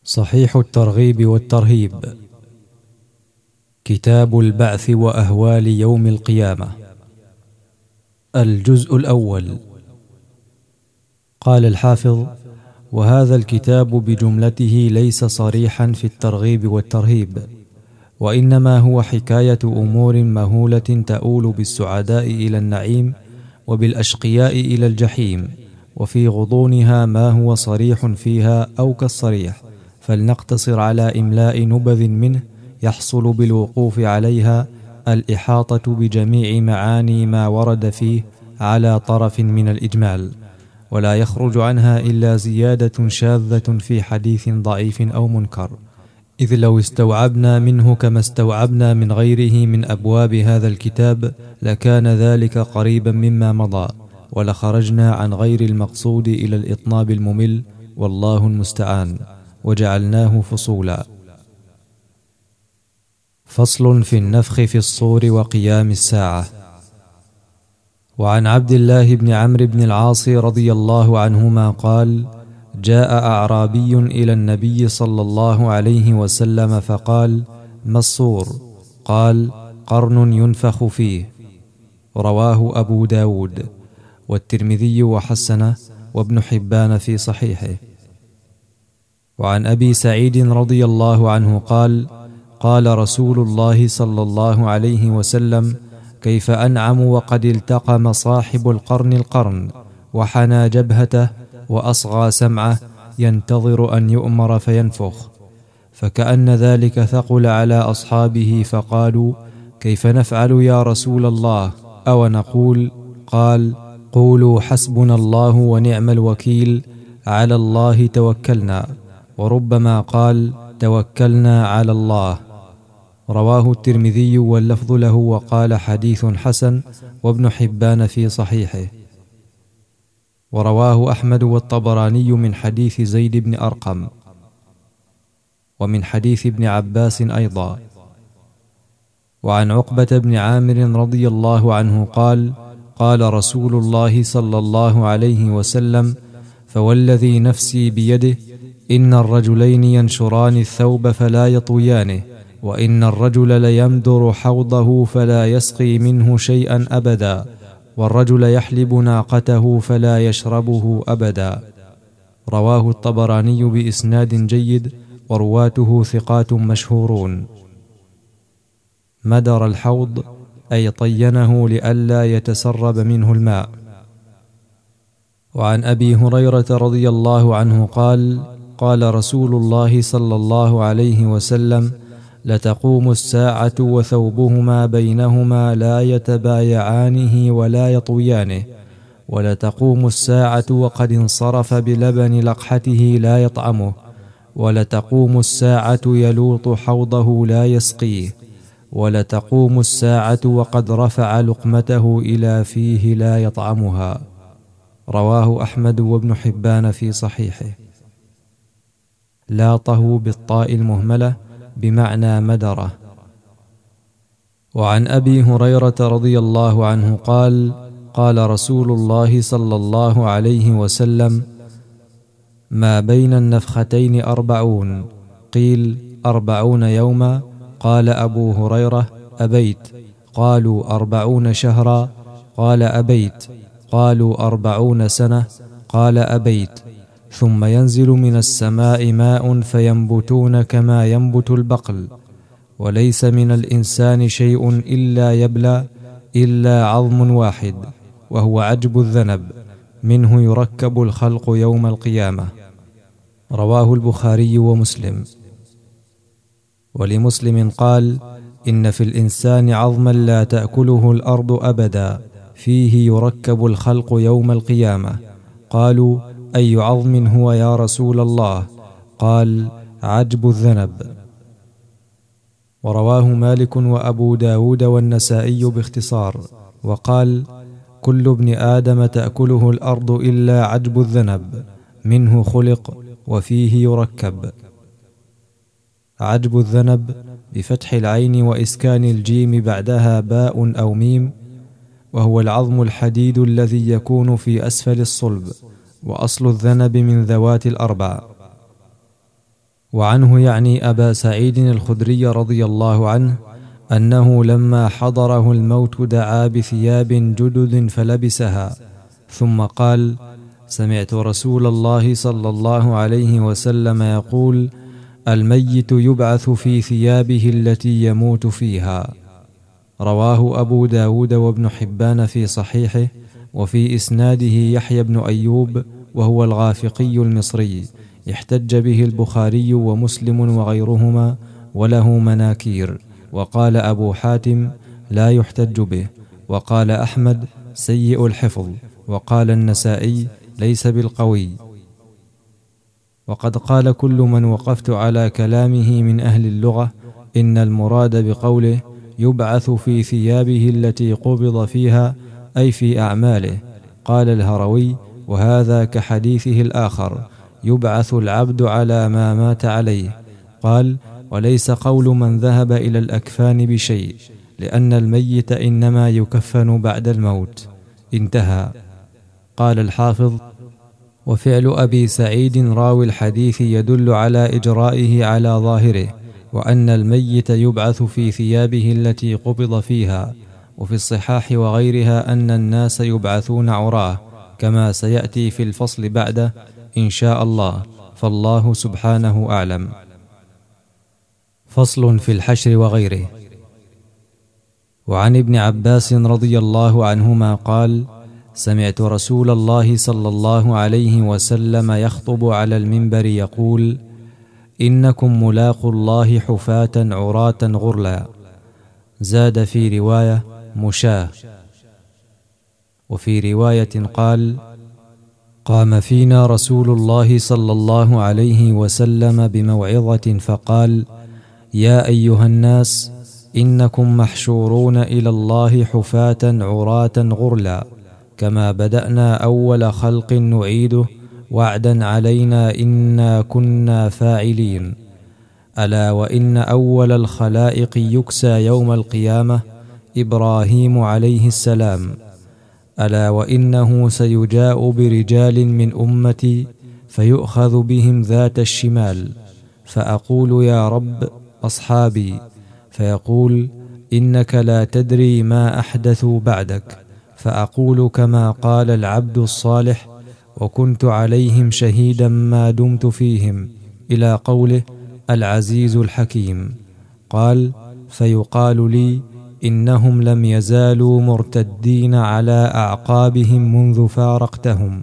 صحيح الترغيب والترهيب. كتاب البعث وأهوال يوم القيامة. الجزء الأول. قال الحافظ: وهذا الكتاب بجملته ليس صريحا في الترغيب والترهيب، وإنما هو حكاية أمور مهولة تؤول بالسعداء إلى النعيم وبالأشقياء إلى الجحيم، وفي غضونها ما هو صريح فيها أو كالصريح، فلنقتصر على إملاء نبذ منه يحصل بالوقوف عليها الإحاطة بجميع معاني ما ورد فيه على طرف من الإجمال، ولا يخرج عنها إلا زيادة شاذة في حديث ضعيف أو منكر، إذ لو استوعبنا منه كما استوعبنا من غيره من أبواب هذا الكتاب لكان ذلك قريبا مما مضى، ولخرجنا عن غير المقصود إلى الإطناب الممل، والله المستعان، وجعلناه فصولا. فصل في النفخ في الصور وقيام الساعة. وعن عبد الله بن عمرو بن العاص رضي الله عنهما قال: جاء أعرابي إلى النبي صلى الله عليه وسلم فقال: ما الصور؟ قال: قرن ينفخ فيه. رواه أبو داود والترمذي وحسنه وابن حبان في صحيحه. وعن أبي سعيد رضي الله عنه قال: قال رسول الله صلى الله عليه وسلم: كيف أنعم وقد التقم صاحب القرن وحنى جبهته وأصغى سمعه ينتظر أن يؤمر فينفخ، فكأن ذلك ثقل على أصحابه فقالوا: كيف نفعل يا رسول الله؟ أو نقول؟ قال: قولوا حسبنا الله ونعم الوكيل، على الله توكلنا. وربما قال: توكلنا على الله. رواه الترمذي واللفظ له وقال: حديث حسن، وابن حبان في صحيحه. ورواه أحمد والطبراني من حديث زيد بن أرقم، ومن حديث ابن عباس أيضا. وعن عقبة بن عامر رضي الله عنه قال: قال رسول الله صلى الله عليه وسلم: فوالذي نفسي بيده إن الرجلين ينشران الثوب فلا يطويانه، وإن الرجل ليمدر حوضه فلا يسقي منه شيئا أبدا، والرجل يحلب ناقته فلا يشربه أبدا. رواه الطبراني بإسناد جيد، ورواته ثقات مشهورون. مدر الحوض أي طينه لئلا يتسرب منه الماء. وعن أبي هريرة رضي الله عنه قال: قال رسول الله صلى الله عليه وسلم: لتقوم الساعة وثوبهما بينهما لا يتبايعانه ولا يطويانه، ولتقوم الساعة وقد انصرف بلبن لقحته لا يطعمه، ولتقوم الساعة يلوط حوضه لا يسقيه، ولتقوم الساعة وقد رفع لقمته إلى فيه لا يطعمها. رواه أحمد وابن حبان في صحيحه. لاطه بالطاء المهملة بمعنى مدره. وعن أبي هريرة رضي الله عنه قال: قال رسول الله صلى الله عليه وسلم: ما بين النفختين 40. قيل: 40 يوما؟ قال أبو هريرة: أبيت. قالوا: 40 شهرا؟ قال: أبيت. قالوا: 40 سنة؟ قال: أبيت. ثم ينزل من السماء ماء فينبتون كما ينبت البقل، وليس من الإنسان شيء إلا يبلى إلا عظم واحد، وهو عجب الذنب، منه يركب الخلق يوم القيامة. رواه البخاري ومسلم. ولمسلم قال: إن في الإنسان عظما لا تأكله الأرض أبدا، فيه يركب الخلق يوم القيامة. قالوا: أي عظم هو يا رسول الله؟ قال: عجب الذنب. ورواه مالك وأبو داود والنسائي باختصار، وقال: كل ابن آدم تأكله الأرض إلا عجب الذنب، منه خلق وفيه يركب. عجب الذنب بفتح العين وإسكان الجيم بعدها باء أو ميم، وهو العظم الحديد الذي يكون في أسفل الصلب، وأصل الذنب من ذوات الأربع. وعنه يعني أبا سعيد الخدري رضي الله عنه أنه لما حضره الموت دعا بثياب جدد فلبسها، ثم قال: سمعت رسول الله صلى الله عليه وسلم يقول: الميت يبعث في ثيابه التي يموت فيها. رواه أبو داود وابن حبان في صحيحه، وفي إسناده يحيى بن أيوب وهو الغافقي المصري، احتج به البخاري ومسلم وغيرهما، وله مناكير. وقال أبو حاتم: لا يحتج به. وقال أحمد: سيء الحفظ. وقال النسائي: ليس بالقوي. وقد قال كل من وقفت على كلامه من أهل اللغة إن المراد بقوله يبعث في ثيابه التي قبض فيها أي في أعماله. قال الهروي: وهذا كحديثه الآخر: يبعث العبد على ما مات عليه. قال: وليس قول من ذهب إلى الأكفان بشيء، لأن الميت إنما يكفن بعد الموت. انتهى. قال الحافظ: وفعل أبي سعيد راوي الحديث يدل على إجرائه على ظاهره، وأن الميت يبعث في ثيابه التي قبض فيها. وفي الصحاح وغيرها أن الناس يبعثون عراه، كما سيأتي في الفصل بعده إن شاء الله، فالله سبحانه أعلم. فصل في الحشر وغيره. وعن ابن عباس رضي الله عنهما قال: سمعت رسول الله صلى الله عليه وسلم يخطب على المنبر يقول: إنكم ملاقوا الله حفاة عراة غرلا. زاد في رواية: مشاة. وفي رواية قال: قام فينا رسول الله صلى الله عليه وسلم بموعظة فقال: يا أيها الناس، إنكم محشورون إلى الله حفاة عراة غرلا، كما بدأنا أول خلق نعيده، وعدا علينا إنا كنا فاعلين. ألا وإن أول الخلائق يكسى يوم القيامة إبراهيم عليه السلام. ألا وإنه سيجاء برجال من أمتي فيؤخذ بهم ذات الشمال، فأقول: يا رب، أصحابي. فيقول: إنك لا تدري ما أحدثوا بعدك. فأقول: كما قال العبد الصالح: وكنت عليهم شهيدا ما دمت فيهم، إلى قوله: العزيز الحكيم. قال: فيقال لي: إنهم لم يزالوا مرتدين على أعقابهم منذ فارقتهم.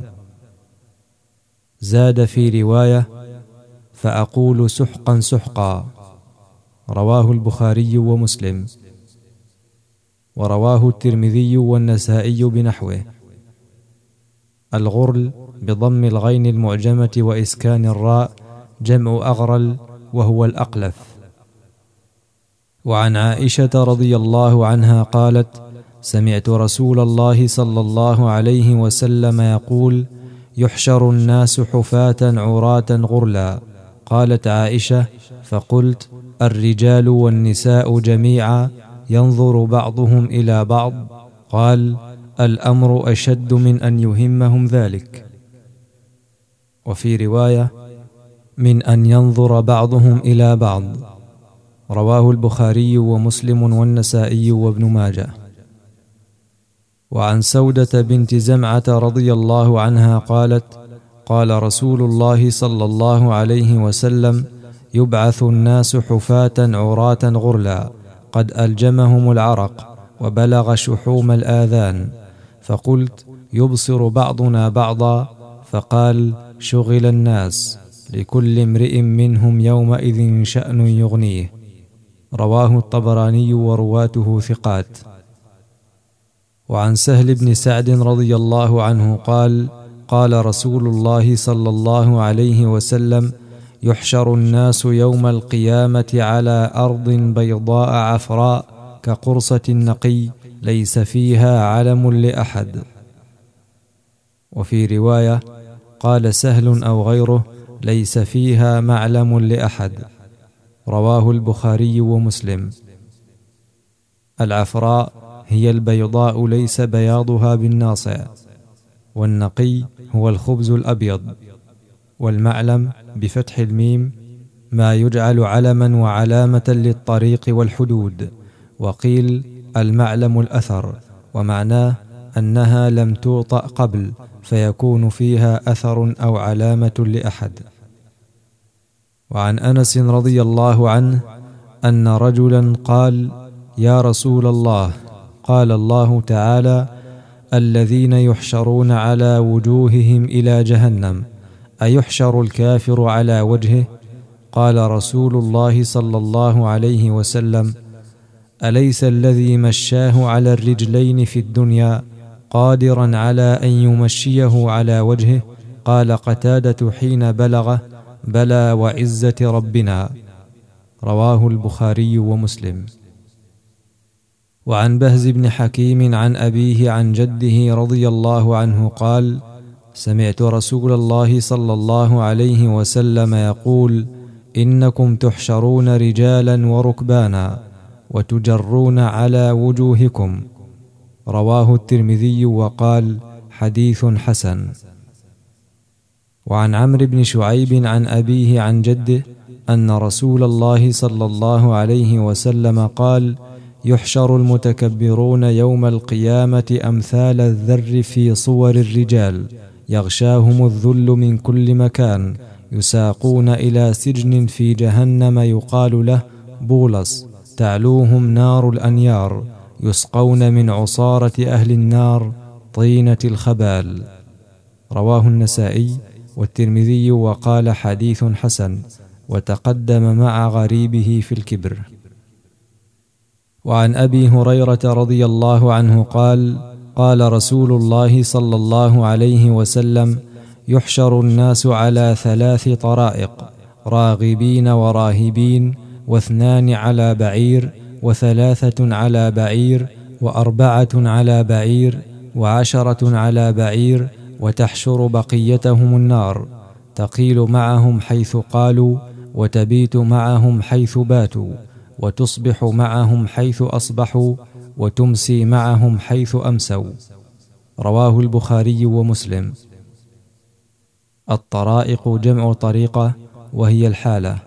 زاد في رواية: فأقول: سحقا سحقا. رواه البخاري ومسلم. ورواه الترمذي والنسائي بنحوه. الغرل بضم الغين المعجمة وإسكان الراء، جمع أغرل، وهو الأقلف. وعن عائشة رضي الله عنها قالت: سمعت رسول الله صلى الله عليه وسلم يقول: يحشر الناس حفاة عراة غرلا. قالت عائشة: فقلت: الرجال والنساء جميعا ينظر بعضهم إلى بعض؟ قال: الأمر أشد من أن يهمهم ذلك. وفي رواية: من أن ينظر بعضهم إلى بعض. رواه البخاري ومسلم والنسائي وابن ماجه. وعن سودة بنت زمعة رضي الله عنها قالت: قال رسول الله صلى الله عليه وسلم: يبعث الناس حفاة عراة غرلا، قد ألجمهم العرق وبلغ شحوم الآذان. فقلت: يبصر بعضنا بعضا؟ فقال: شغل الناس، لكل امرئ منهم يومئذ شأن يغنيه. رواه الطبراني ورواته ثقات. وعن سهل بن سعد رضي الله عنه قال: قال رسول الله صلى الله عليه وسلم: يحشر الناس يوم القيامة على أرض بيضاء عفراء كقرصة النقي، ليس فيها علم لأحد. وفي رواية: قال سهل أو غيره: ليس فيها معلم لأحد. رواه البخاري ومسلم. العفراء هي البيضاء ليس بياضها بالناصع، والنقي هو الخبز الأبيض، والمعلم بفتح الميم ما يجعل علما وعلامة للطريق والحدود. وقيل المعلم الأثر، ومعناه أنها لم توطأ قبل فيكون فيها أثر أو علامة لأحد. وعن أنس رضي الله عنه أن رجلا قال: يا رسول الله، قال الله تعالى: الذين يحشرون على وجوههم إلى جهنم، أيحشر الكافر على وجهه؟ قال رسول الله صلى الله عليه وسلم: أليس الذي مشاه على الرجلين في الدنيا قادرا على أن يمشيه على وجهه؟ قال قتادة حين بلغه: بلى وعزة ربنا. رواه البخاري ومسلم. وعن بهز بن حكيم عن أبيه عن جده رضي الله عنه قال: سمعت رسول الله صلى الله عليه وسلم يقول: إنكم تحشرون رجالا وركبانا وتجرون على وجوهكم. رواه الترمذي وقال: حديث حسن. وعن عمرو بن شعيب عن أبيه عن جده أن رسول الله صلى الله عليه وسلم قال: يحشر المتكبرون يوم القيامة أمثال الذر في صور الرجال، يغشاهم الذل من كل مكان، يساقون إلى سجن في جهنم يقال له بولس، تعلوهم نار الأنيار، يسقون من عصارة أهل النار طينة الخبال. رواه النسائي والترمذي وقال: حديث حسن، وتقدم مع غريبه في الكبر. وعن أبي هريرة رضي الله عنه قال: قال رسول الله صلى الله عليه وسلم: يحشر الناس على 3 طرائق، راغبين وراهبين، 2 على بعير، 3 على بعير، 4 على بعير، 10 على بعير، وتحشر بقيتهم النار، تقيل معهم حيث قالوا، وتبيت معهم حيث باتوا، وتصبح معهم حيث أصبحوا، وتمسي معهم حيث أمسوا. رواه البخاري ومسلم. الطرائق جمع طريقة، وهي الحالة.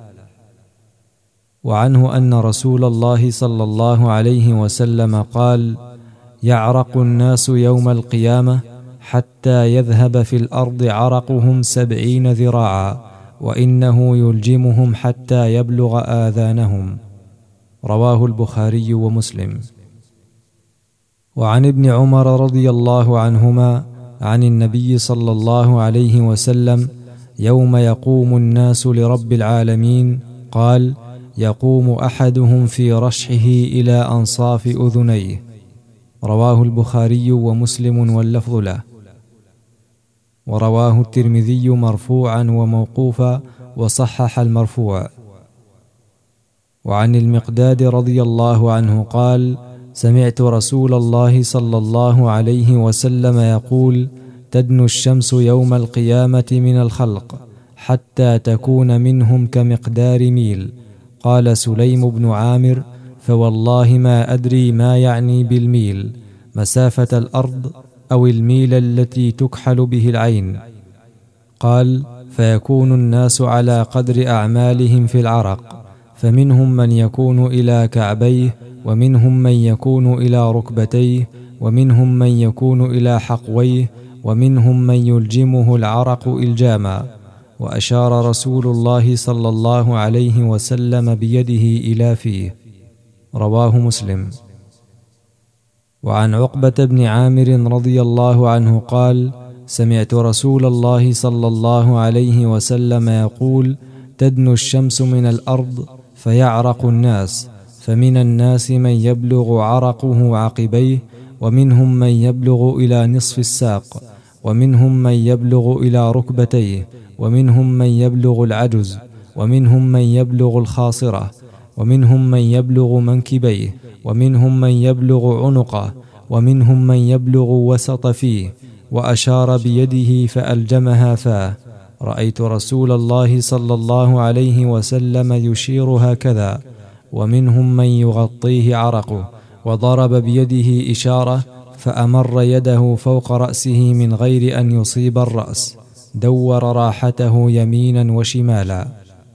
وعنه أن رسول الله صلى الله عليه وسلم قال: يعرق الناس يوم القيامة حتى يذهب في الأرض عرقهم 70 ذراعا، وإنه يلجمهم حتى يبلغ آذانهم. رواه البخاري ومسلم. وعن ابن عمر رضي الله عنهما عن النبي صلى الله عليه وسلم يوم يقوم الناس لرب العالمين قال: يقوم أحدهم في رشحه إلى أنصاف أذنيه. رواه البخاري ومسلم واللفظ له. ورواه الترمذي مرفوعا وموقوفا، وصحح المرفوع. وعن المقداد رضي الله عنه قال: سمعت رسول الله صلى الله عليه وسلم يقول: تدنو الشمس يوم القيامة من الخلق حتى تكون منهم كمقدار ميل. قال سليم بن عامر: فوالله ما أدري ما يعني بالميل، مسافة الأرض أو الميل التي تكحل به العين. قال: فيكون الناس على قدر أعمالهم في العرق، فمنهم من يكون إلى كعبيه، ومنهم من يكون إلى ركبتيه، ومنهم من يكون إلى حقويه، ومنهم من يلجمه العرق إلجاما. وأشار رسول الله صلى الله عليه وسلم بيده إلى فيه. رواه مسلم. وعن عقبة بن عامر رضي الله عنه قال: سمعت رسول الله صلى الله عليه وسلم يقول: تدنو الشمس من الأرض فيعرق الناس، فمن الناس من يبلغ عرقه عقبيه، ومنهم من يبلغ إلى نصف الساق، ومنهم من يبلغ إلى ركبتيه، ومنهم من يبلغ العجز، ومنهم من يبلغ الخاصرة، ومنهم من يبلغ منكبيه، ومنهم من يبلغ عنقه، ومنهم من يبلغ وسط فيه. وأشار بيده فألجمها فاه. رأيت رسول الله صلى الله عليه وسلم يشير هكذا. ومنهم من يغطيه عرقه، وضرب بيده إشارة فأمر يده فوق رأسه من غير أن يصيب الرأس، دور راحته يمينا وشمالا.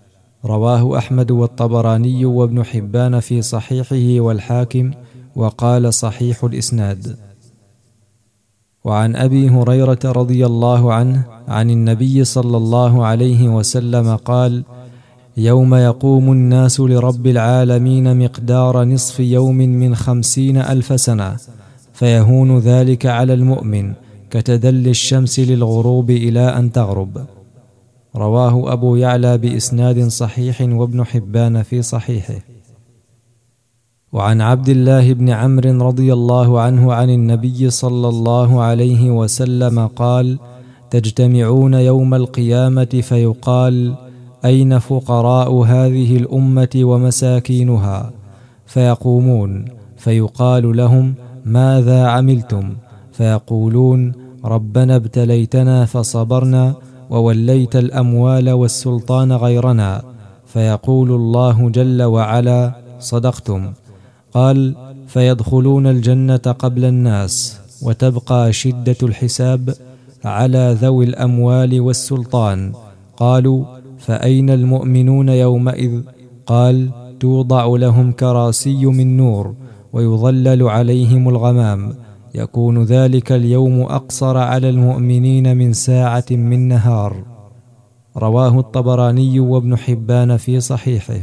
رواه أحمد والطبراني وابن حبان في صحيحه والحاكم، وقال صحيح الإسناد. وعن أبي هريرة رضي الله عنه عن النبي صلى الله عليه وسلم قال: يوم يقوم الناس لرب العالمين مقدار نصف يوم من 50,000 سنة، فيهون ذلك على المؤمن كتدل الشمس للغروب إلى أن تغرب. رواه أبو يعلى بإسناد صحيح وابن حبان في صحيحه. وعن عبد الله بن عمرو رضي الله عنه عن النبي صلى الله عليه وسلم قال: تجتمعون يوم القيامة فيقال: أين فقراء هذه الأمة ومساكينها؟ فيقومون فيقال لهم: ماذا عملتم؟ فيقولون: ربنا ابتليتنا فصبرنا، ووليت الأموال والسلطان غيرنا. فيقول الله جل وعلا: صدقتم. قال: فيدخلون الجنة قبل الناس، وتبقى شدة الحساب على ذوي الأموال والسلطان. قالوا: فأين المؤمنون يومئذ؟ قال: توضع لهم كراسي من نور، ويظلل عليهم الغمام، يكون ذلك اليوم أقصر على المؤمنين من ساعة من نهار. رواه الطبراني وابن حبان في صحيحه.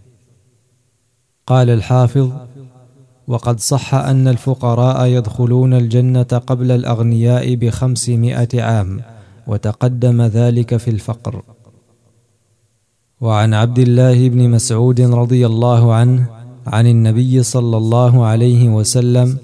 قال الحافظ: وقد صح أن الفقراء يدخلون الجنة قبل الأغنياء ب500 عام، وتقدم ذلك في الفقر. وعن عبد الله بن مسعود رضي الله عنه عن النبي صلى الله عليه وسلم: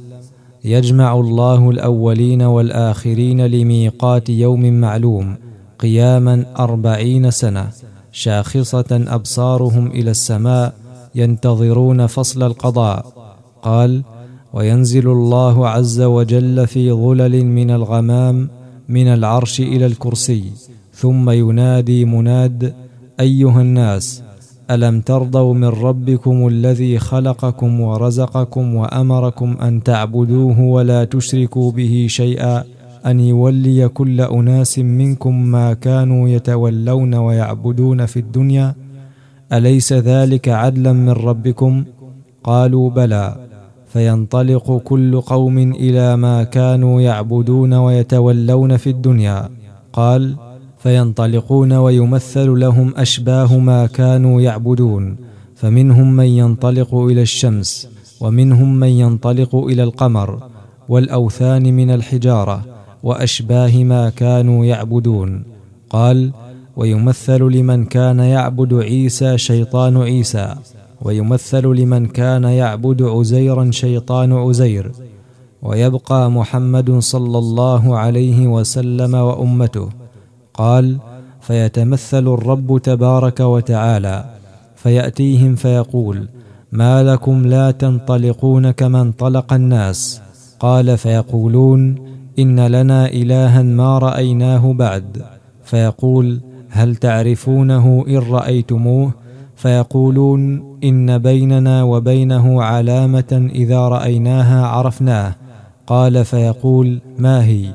يجمع الله الأولين والآخرين لميقات يوم معلوم قياما 40 سنة، شاخصة أبصارهم إلى السماء ينتظرون فصل القضاء. قال: وينزل الله عز وجل في ظلل من الغمام من العرش إلى الكرسي، ثم ينادي مناد: أيها الناس، ألم ترضوا من ربكم الذي خلقكم ورزقكم وأمركم أن تعبدوه ولا تشركوا به شيئا، أن يولي كل أناس منكم ما كانوا يتولون ويعبدون في الدنيا؟ أليس ذلك عدلا من ربكم؟ قالوا: بلى. فينطلق كل قوم إلى ما كانوا يعبدون ويتولون في الدنيا. قال: فينطلقون ويمثل لهم أشباه ما كانوا يعبدون، فمنهم من ينطلق إلى الشمس، ومنهم من ينطلق إلى القمر والأوثان من الحجارة وأشباه ما كانوا يعبدون. قال: ويمثل لمن كان يعبد عيسى شيطان عيسى، ويمثل لمن كان يعبد عزيرا شيطان عزير، ويبقى محمد صلى الله عليه وسلم وأمته. قال: فيتمثل الرب تبارك وتعالى فيأتيهم فيقول: ما لكم لا تنطلقون كما انطلق الناس؟ قال: فيقولون: إن لنا إلها ما رأيناه بعد. فيقول: هل تعرفونه إن رأيتموه؟ فيقولون: إن بيننا وبينه علامة إذا رأيناها عرفناه. قال: فيقول: ما هي؟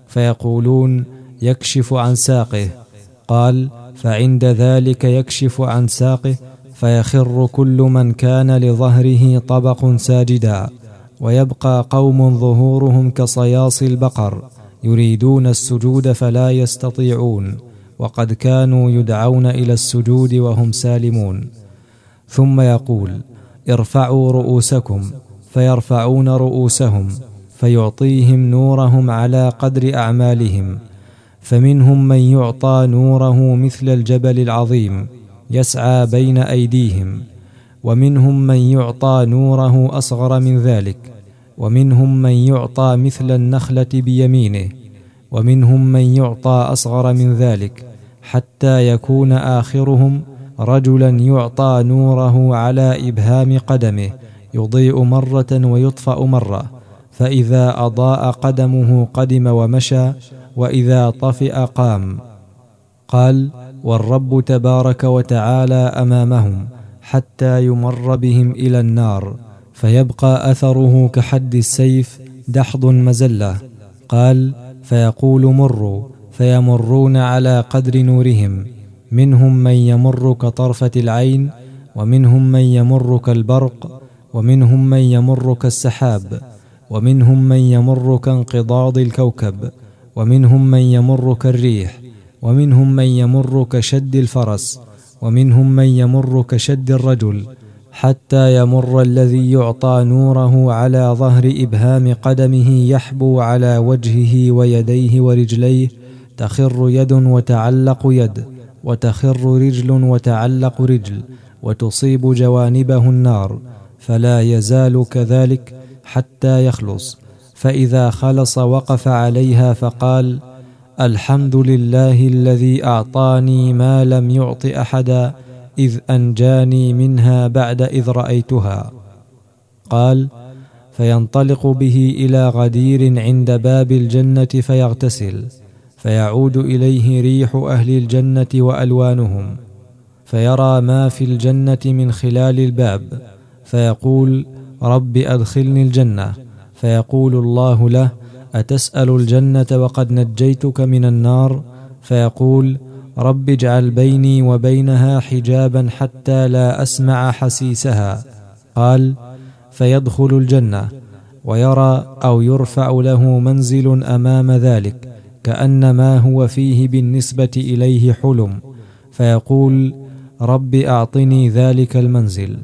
فيقولون: يكشف عن ساقه. قال: فعند ذلك يكشف عن ساقه، فيخر كل من كان لظهره طبق ساجدا، ويبقى قوم ظهورهم كصياص البقر يريدون السجود فلا يستطيعون، وقد كانوا يدعون إلى السجود وهم سالمون. ثم يقول: ارفعوا رؤوسكم، فيرفعون رؤوسهم، فيعطيهم نورهم على قدر أعمالهم، فمنهم من يعطى نوره مثل الجبل العظيم يسعى بين أيديهم، ومنهم من يعطى نوره أصغر من ذلك، ومنهم من يعطى مثل النخلة بيمينه، ومنهم من يعطى أصغر من ذلك، حتى يكون آخرهم رجلا يعطى نوره على إبهام قدمه، يضيء مرة ويطفأ مرة، فإذا أضاء قدمه قدم ومشى، وإذا طفئ قام. قال: والرب تبارك وتعالى أمامهم حتى يمر بهم إلى النار، فيبقى أثره كحد السيف دحض مزلة. قال: فيقول: مروا، فيمرون على قدر نورهم، منهم من يمر كطرفة العين، ومنهم من يمر كالبرق، ومنهم من يمر كالسحاب، ومنهم من يمر كانقضاض الكوكب، ومنهم من يمر كالريح، ومنهم من يمر كشد الفرس، ومنهم من يمر كشد الرجل، حتى يمر الذي يعطى نوره على ظهر إبهام قدمه يحبو على وجهه ويديه ورجليه، تخر يد وتعلق يد، وتخر رجل وتعلق رجل، وتصيب جوانبه النار، فلا يزال كذلك حتى يخلص. فإذا خلص وقف عليها فقال: الحمد لله الذي أعطاني ما لم يعط أحدا، إذ أنجاني منها بعد إذ رأيتها. قال: فينطلق به إلى غدير عند باب الجنة فيغتسل، فيعود إليه ريح أهل الجنة وألوانهم، فيرى ما في الجنة من خلال الباب، فيقول: رب أدخلني الجنة. فيقول الله له: أتسأل الجنة وقد نجيتك من النار؟ فيقول: رب اجعل بيني وبينها حجابا حتى لا أسمع حسيسها. قال: فيدخل الجنة، ويرى أو يرفع له منزل أمام ذلك كأن ما هو فيه بالنسبة إليه حلم، فيقول: رب أعطني ذلك المنزل.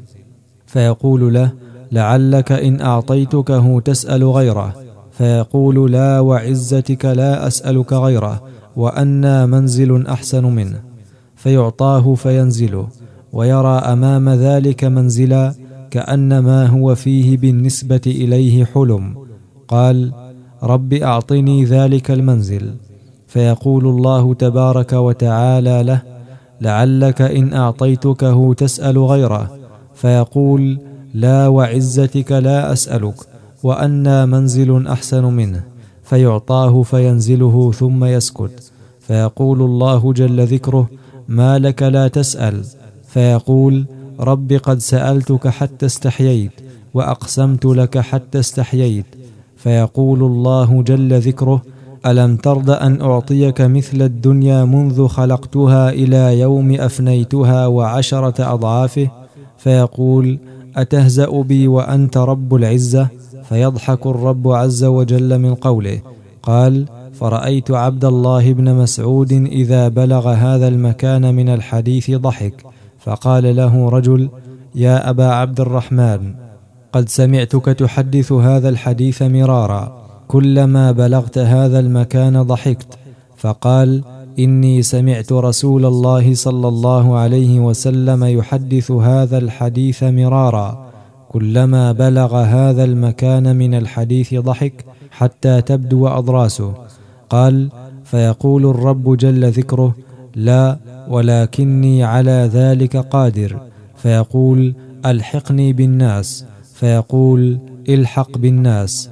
فيقول له: لعلك إن أعطيتكه تسأل غيره. فيقول: لا وعزتك لا أسألك غيره، وأنى منزل أحسن منه. فيعطاه فينزله، ويرى أمام ذلك منزلا كأن ما هو فيه بالنسبة إليه حلم. قال: رب أعطني ذلك المنزل. فيقول الله تبارك وتعالى له: لعلك إن أعطيتكه تسأل غيره. فيقول: لا وعزتك لا أسألك، وأنى منزل أحسن منه. فيعطاه فينزله ثم يسكت. فيقول الله جل ذكره: ما لك لا تسأل؟ فيقول: رب قد سألتك حتى استحييت، وأقسمت لك حتى استحييت. فيقول الله جل ذكره: ألم ترض أن أعطيك مثل الدنيا منذ خلقتها إلى يوم أفنيتها وعشرة أضعافه؟ فيقول: أتهزأ بي وأنت رب العزة؟ فيضحك الرب عز وجل من قوله. قال: فرأيت عبد الله بن مسعود إذا بلغ هذا المكان من الحديث ضحك، فقال له رجل: يا أبا عبد الرحمن، قد سمعتك تحدث هذا الحديث مرارا، كلما بلغت هذا المكان ضحكت. فقال: إني سمعت رسول الله صلى الله عليه وسلم يحدث هذا الحديث مرارا، كلما بلغ هذا المكان من الحديث ضحك حتى تبدو أضراسه. قال: فيقول الرب جل ذكره: لا، ولكني على ذلك قادر. فيقول: ألحقني بالناس. فيقول: الحق بالناس.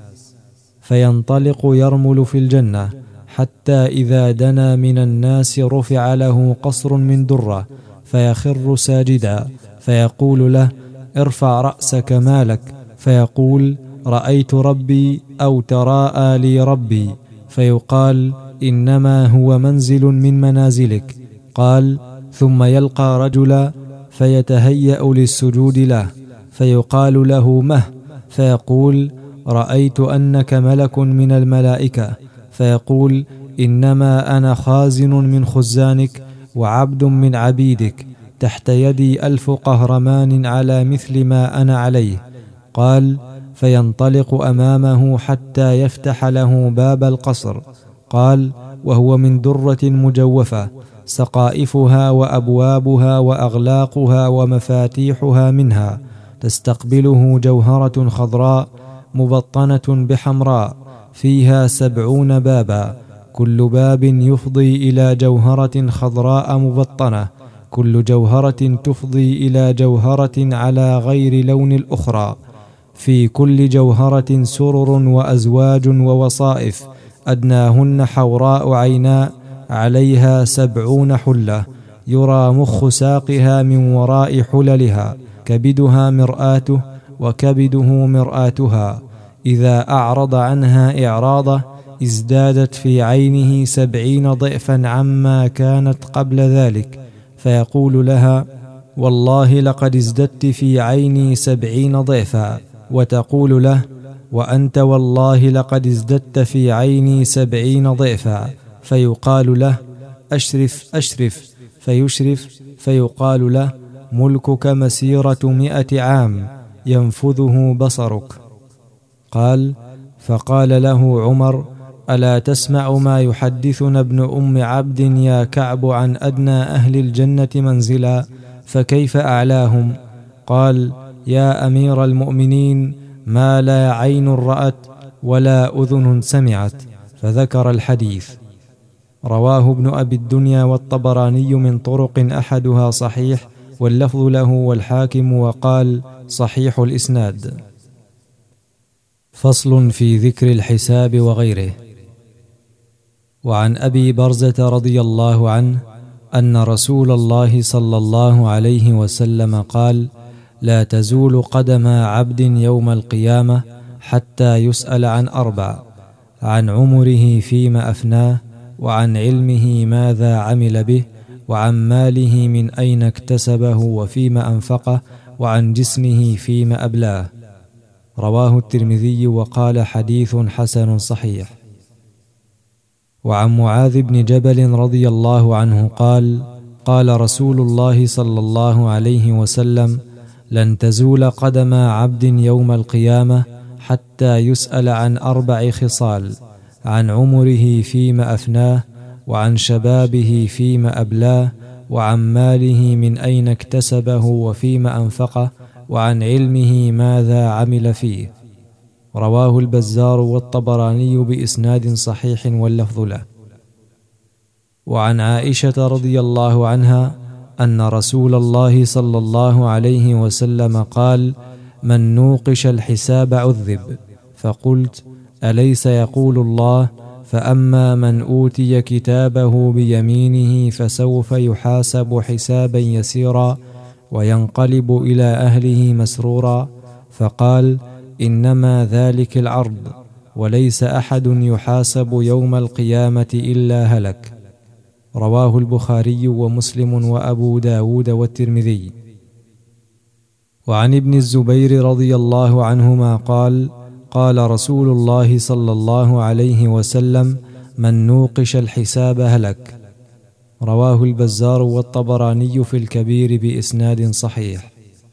فينطلق يرمل في الجنة، حتى إذا دنا من الناس رفع له قصر من درة، فيخر ساجدا. فيقول له: ارفع رأسك، ما لك؟ فيقول: رأيت ربي، أو تراءى لي ربي. فيقال: إنما هو منزل من منازلك. قال: ثم يلقى رجلا فيتهيأ للسجود له، فيقال له: مه؟ فيقول: رأيت أنك ملك من الملائكة. فيقول: إنما أنا خازن من خزانك، وعبد من عبيدك، تحت يدي 1000 قهرمان على مثل ما أنا عليه. قال: فينطلق أمامه حتى يفتح له باب القصر. قال: وهو من درة مجوفة، سقائفها وأبوابها وأغلاقها ومفاتيحها منها، تستقبله جوهرة خضراء مبطنة بحمراء، فيها 70 بابا، كل باب يفضي إلى جوهرة خضراء مبطنة، كل جوهرة تفضي إلى جوهرة على غير لون الأخرى، في كل جوهرة سرر وأزواج ووصائف، أدناهن حوراء عيناء، عليها 70 حلة، يرى مخ ساقها من وراء حللها، كبدها مرآته وكبده مرآتها، إذا أعرض عنها إعراضه ازدادت في عينه 70 ضعفا عما كانت قبل ذلك، فيقول لها: والله لقد ازددت في عيني 70 ضعفا، وتقول له: وأنت والله لقد ازددت في عيني 70 ضعفا، فيقال له: أشرف أشرف، فيشرف، فيقال له: ملكك مسيرة 100 عام ينفذه بصرك. قال: فقال له عمر: ألا تسمع ما يحدثنا ابن أم عبد يا كعب عن أدنى أهل الجنة منزلا، فكيف أعلاهم؟ قال: يا أمير المؤمنين، ما لا عين رأت ولا أذن سمعت، فذكر الحديث. رواه ابن أبي الدنيا والطبراني من طرق أحدها صحيح، واللفظ له والحاكم، وقال: صحيح الإسناد. فصل في ذكر الحساب وغيره. وعن أبي برزة رضي الله عنه أن رسول الله صلى الله عليه وسلم قال: لا تزول قدم عبد يوم القيامة حتى يسأل عن 4: عن عمره فيما أفناه، وعن علمه ماذا عمل به، وعن ماله من أين اكتسبه وفيما أنفقه، وعن جسمه فيما أبلاه. رواه الترمذي وقال: حديث حسن صحيح. وعن معاذ بن جبل رضي الله عنه قال: قال رسول الله صلى الله عليه وسلم: لن تزول قدم عبد يوم القيامة حتى يسأل عن 4 خصال: عن عمره فيما أفناه، وعن شبابه فيما أبلاه، وعن ماله من أين اكتسبه وفيما أنفقه، وعن علمه ماذا عمل فيه. رواه البزار والطبراني بإسناد صحيح، واللفظ له. وعن عائشة رضي الله عنها أن رسول الله صلى الله عليه وسلم قال: من نوقش الحساب عذب. فقلت: أليس يقول الله: فأما من أوتي كتابه بيمينه فسوف يحاسب حسابا يسيرا وينقلب إلى أهله مسرورا؟ فقال: إنما ذلك العرض، وليس أحد يحاسب يوم القيامة إلا هلك. رواه البخاري ومسلم وأبو داود والترمذي. وعن ابن الزبير رضي الله عنهما قال: قال رسول الله صلى الله عليه وسلم: من نوقش الحساب هلك. رواه البزار والطبراني في الكبير بإسناد صحيح.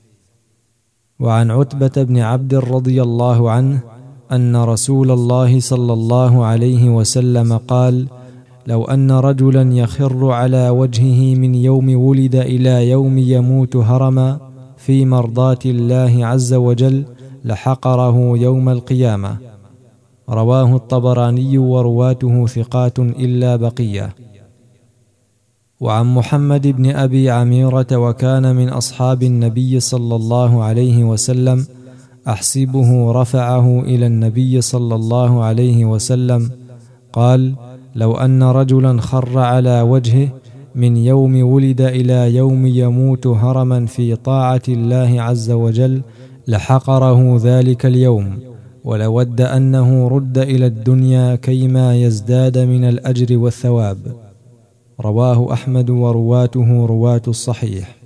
وعن عتبة بن عبد رضي الله عنه أن رسول الله صلى الله عليه وسلم قال: لو أن رجلا يخر على وجهه من يوم ولد إلى يوم يموت هرما في مرضاة الله عز وجل لحقره يوم القيامة. رواه الطبراني ورواته ثقات إلا بقية. وعن محمد بن أبي عميرة وكان من أصحاب النبي صلى الله عليه وسلم أحسبه رفعه إلى النبي صلى الله عليه وسلم قال: لو أن رجلا خر على وجهه من يوم ولد إلى يوم يموت هرما في طاعة الله عز وجل لحقره ذلك اليوم، ولود أنه رد إلى الدنيا كيما يزداد من الأجر والثواب. رواه أحمد ورواته رواة الصحيح.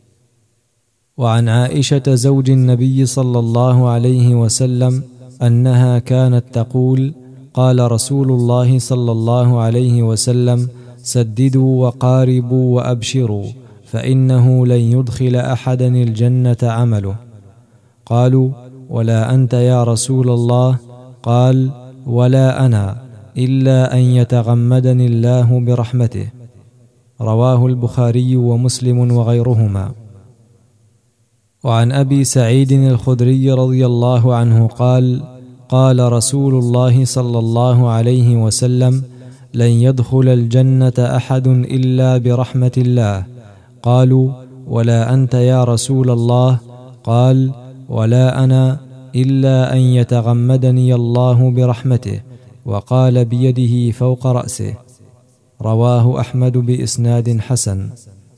وعن عائشة زوج النبي صلى الله عليه وسلم أنها كانت تقول: قال رسول الله صلى الله عليه وسلم: سددوا وقاربوا وأبشروا، فإنه لن يدخل أحدا الجنة عمله. قالوا: ولا أنت يا رسول الله؟ قال: ولا أنا، إلا أن يتغمدني الله برحمته. رواه البخاري ومسلم وغيرهما. وعن أبي سعيد الخدري رضي الله عنه قال: قال رسول الله صلى الله عليه وسلم: لن يدخل الجنة أحد إلا برحمة الله. قالوا: ولا أنت يا رسول الله؟ قال: ولا أنا، إلا أن يتغمدني الله برحمته، وقال بيده فوق رأسه. رواه أحمد بإسناد حسن.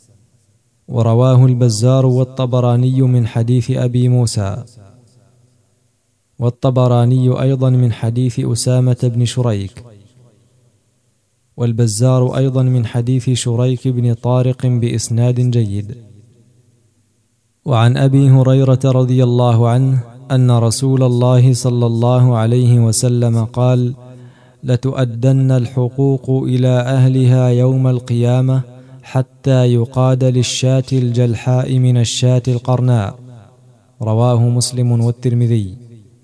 ورواه البزار والطبراني من حديث أبي موسى، والطبراني أيضا من حديث أسامة بن شريك. والبزار أيضا من حديث شريك بن طارق بإسناد جيد. وعن أبي هريرة رضي الله عنه أن رسول الله صلى الله عليه وسلم قال: لتؤدن الحقوق إلى أهلها يوم القيامة حتى يقاد للشاة الجلحاء من الشاة القرناء. رواه مسلم والترمذي.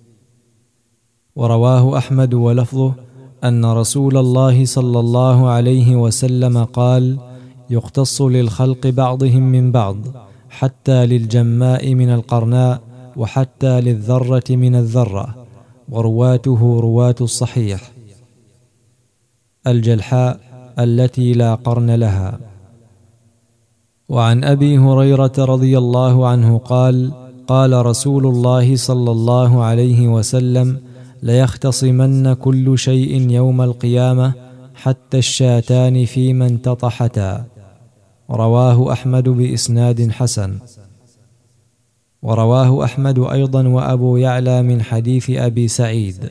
ورواه أحمد ولفظه أن رسول الله صلى الله عليه وسلم قال: يقتص للخلق بعضهم من بعض حتى للجماء من القرناء وحتى للذرة من الذرة، ورواته رواة الصحيح. الجلحاء التي لا قرن لها. وعن أبي هريرة رضي الله عنه قال: قال رسول الله صلى الله عليه وسلم: ليختصمن كل شيء يوم القيامة حتى الشاتان فيما انتطحتا. رواه أحمد بإسناد حسن. ورواه أحمد أيضا وأبو يعلى من حديث أبي سعيد.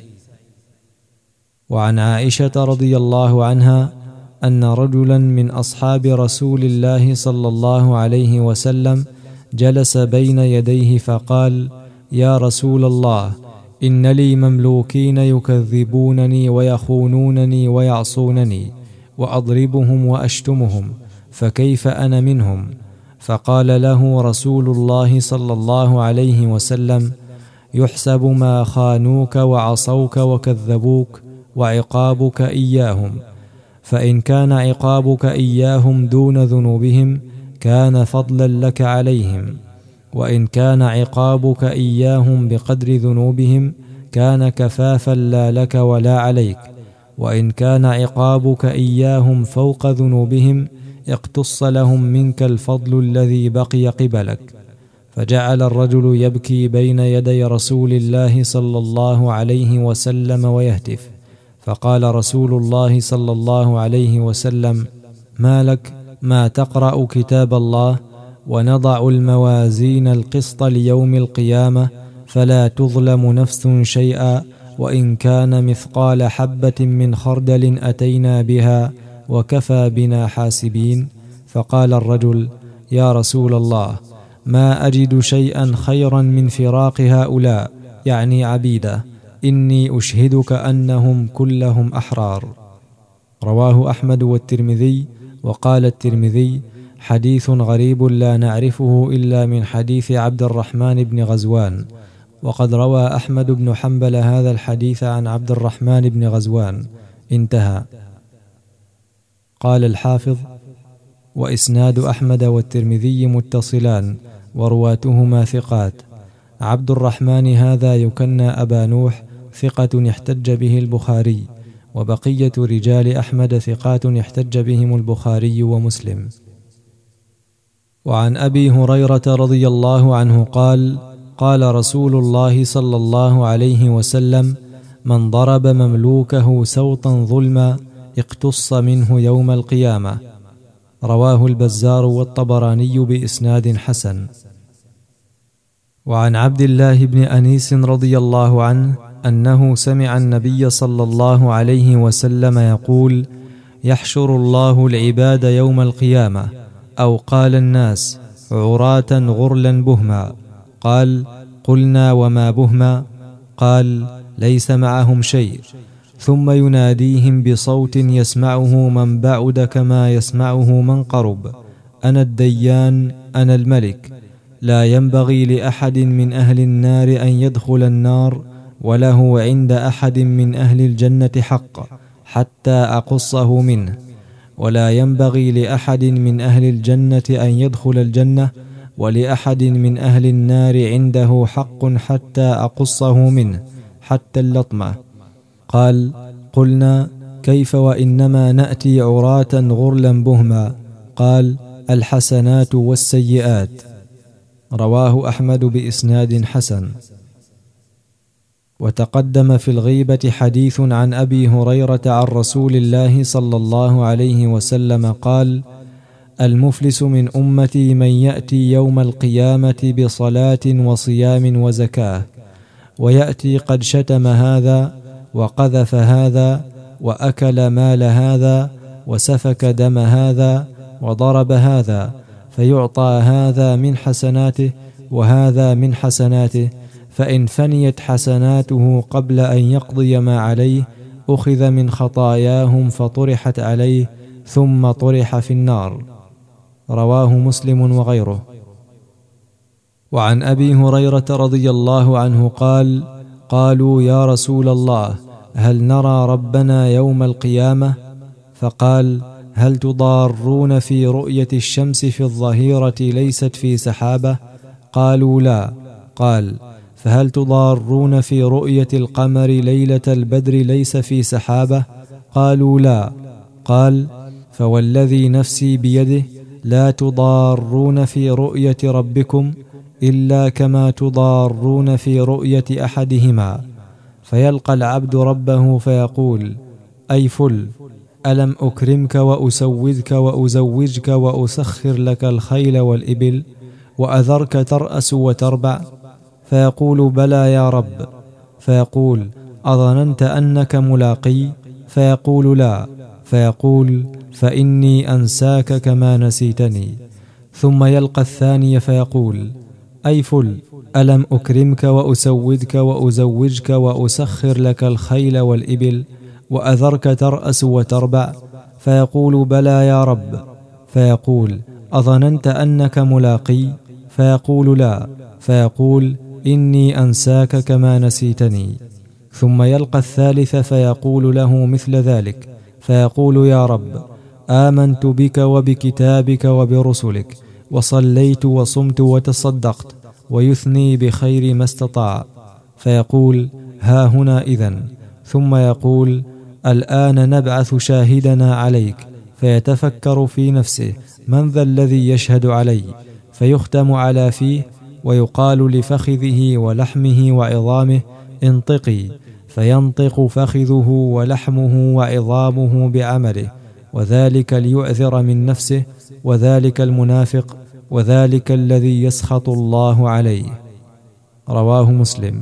وعن عائشة رضي الله عنها أن رجلا من أصحاب رسول الله صلى الله عليه وسلم جلس بين يديه فقال: يا رسول الله، إن لي مملوكين يكذبونني ويخونونني ويعصونني وأضربهم وأشتمهم، فكيف أنا منهم؟ فقال له رسول الله صلى الله عليه وسلم: يحسب ما خانوك وعصوك وكذبوك وعقابك إياهم، فإن كان عقابك إياهم دون ذنوبهم كان فضلا لك عليهم، وإن كان عقابك إياهم بقدر ذنوبهم كان كفافا لا لك ولا عليك، وإن كان عقابك إياهم فوق ذنوبهم اقتص لهم منك الفضل الذي بقي قبلك. فجعل الرجل يبكي بين يدي رسول الله صلى الله عليه وسلم ويهتف، فقال رسول الله صلى الله عليه وسلم: ما لك؟ ما تقرأ كتاب الله؟ ونضع الموازين القسط ليوم القيامة فلا تظلم نفس شيئا، وإن كان مثقال حبة من خردل أتينا بها وكفى بنا حاسبين. فقال الرجل: يا رسول الله، ما أجد شيئا خيرا من فراق هؤلاء، يعني عبيده، إني أشهدك أنهم كلهم أحرار. رواه أحمد والترمذي. وقال الترمذي: حديث غريب لا نعرفه إلا من حديث عبد الرحمن بن غزوان، وقد روى أحمد بن حنبل هذا الحديث عن عبد الرحمن بن غزوان. انتهى. قال الحافظ: وإسناد أحمد والترمذي متصلان ورواتهما ثقات. عبد الرحمن هذا يكنى أبا نوح، ثقة احتج به البخاري، وبقية رجال أحمد ثقات احتج بهم البخاري ومسلم. وعن أبي هريرة رضي الله عنه قال: قال رسول الله صلى الله عليه وسلم: من ضرب مملوكه سوطا ظلما اقتص منه يوم القيامة. رواه البزار والطبراني بإسناد حسن. وعن عبد الله بن أنيس رضي الله عنه أنه سمع النبي صلى الله عليه وسلم يقول: يحشر الله العباد يوم القيامة، أو قال الناس: عراة غرلا بهما. قال: قلنا وما بهما؟ قال: ليس معهم شيء. ثم يناديهم بصوت يسمعه من بعد كما يسمعه من قرب: أنا الديان، أنا الملك، لا ينبغي لأحد من أهل النار أن يدخل النار، وله عند أحد من أهل الجنة حق حتى أقصه منه، ولا ينبغي لأحد من أهل الجنة أن يدخل الجنة، ولأحد من أهل النار عنده حق حتى أقصه منه، حتى اللطمة. قال: قلنا: كيف وإنما نأتي عراة غرلا بهما؟ قال: الحسنات والسيئات. رواه أحمد بإسناد حسن. وتقدم في الغيبة حديث عن أبي هريرة عن رسول الله صلى الله عليه وسلم قال: المفلس من أمتي من يأتي يوم القيامة بصلاة وصيام وزكاة، ويأتي قد شتم هذا وقذف هذا وأكل مال هذا وسفك دم هذا وضرب هذا، فيعطى هذا من حسناته وهذا من حسناته، فإن فنيت حسناته قبل أن يقضي ما عليه أخذ من خطاياهم فطرحت عليه ثم طرح في النار. رواه مسلم وغيره. وعن أبي هريرة رضي الله عنه قال: قالوا يا رسول الله هل نرى ربنا يوم القيامة؟ فقال: هل تضارون في رؤية الشمس في الظهيرة ليست في سحابة؟ قالوا لا. قال: فهل تضارون في رؤية القمر ليلة البدر ليس في سحابة؟ قالوا لا. قال: فوالذي نفسي بيده لا تضارون في رؤية ربكم إلا كما تضارون في رؤية أحدهما. فيلقى العبد ربه فيقول: أي فل، ألم أكرمك وأسودك وأزوجك وأسخر لك الخيل والإبل وأذرك ترأس وتربع؟ فيقول: بلى يا رب. فيقول: أظننت أنك ملاقي؟ فيقول: لا. فيقول: فإني أنساك كما نسيتني. ثم يلقى الثاني فيقول: أي فل، ألم أكرمك وأسودك وأزوجك وأسخر لك الخيل والإبل وأذرك ترأس وتربع؟ فيقول: بلى يا رب. فيقول: أظننت أنك ملاقي؟ فيقول: لا. فيقول: إني أنساك كما نسيتني. ثم يلقى الثالث فيقول له مثل ذلك، فيقول: يا رب، آمنت بك وبكتابك وبرسلك، وصليت وصمت وتصدقت، ويثني بخير ما استطاع. فيقول: ها هنا إذن. ثم يقول: الآن نبعث شاهدنا عليك. فيتفكر في نفسه: من ذا الذي يشهد علي؟ فيختم على فيه، ويقال لفخذه ولحمه وعظامه: انطقي. فينطق فخذه ولحمه وعظامه بعمله، وذلك ليعذر من نفسه، وذلك المنافق، وذلك الذي يسخط الله عليه. رواه مسلم.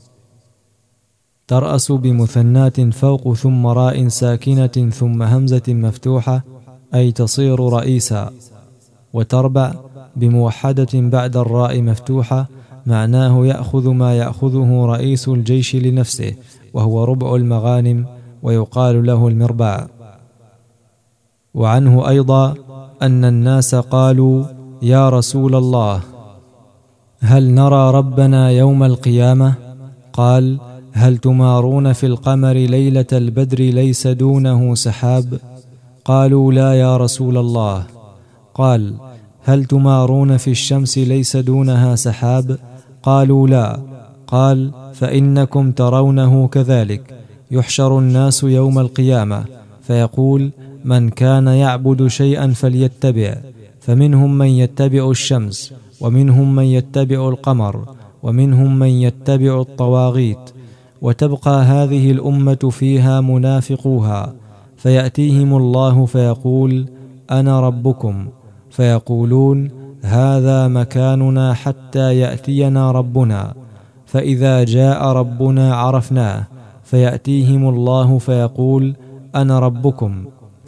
ترأس بمثنات فوق ثم راء ساكنة ثم همزة مفتوحة، أي تصير رئيسا. وتربع بموحدة بعد الراء مفتوحة، معناه يأخذ ما يأخذه رئيس الجيش لنفسه، وهو ربع المغانم، ويقال له المربع. وعنه أيضا أن الناس قالوا: يا رسول الله، هل نرى ربنا يوم القيامة؟ قال: هل تمارون في القمر ليلة البدر ليس دونه سحاب؟ قالوا: لا يا رسول الله. قال: هل تمارون في الشمس ليس دونها سحاب؟ قالوا: لا. قال: فإنكم ترونه كذلك. يحشر الناس يوم القيامة، فيقول: من كان يعبد شيئا فليتبع، فمنهم من يتبع الشمس، ومنهم من يتبع القمر، ومنهم من يتبع الطواغيت. وتبقى هذه الأمة فيها منافقوها، فيأتيهم الله فيقول: أنا ربكم. فيقولون: هذا مكاننا حتى يأتينا ربنا. فإذا جاء ربنا عرفناه، فيأتيهم الله فيقول: أنا ربكم.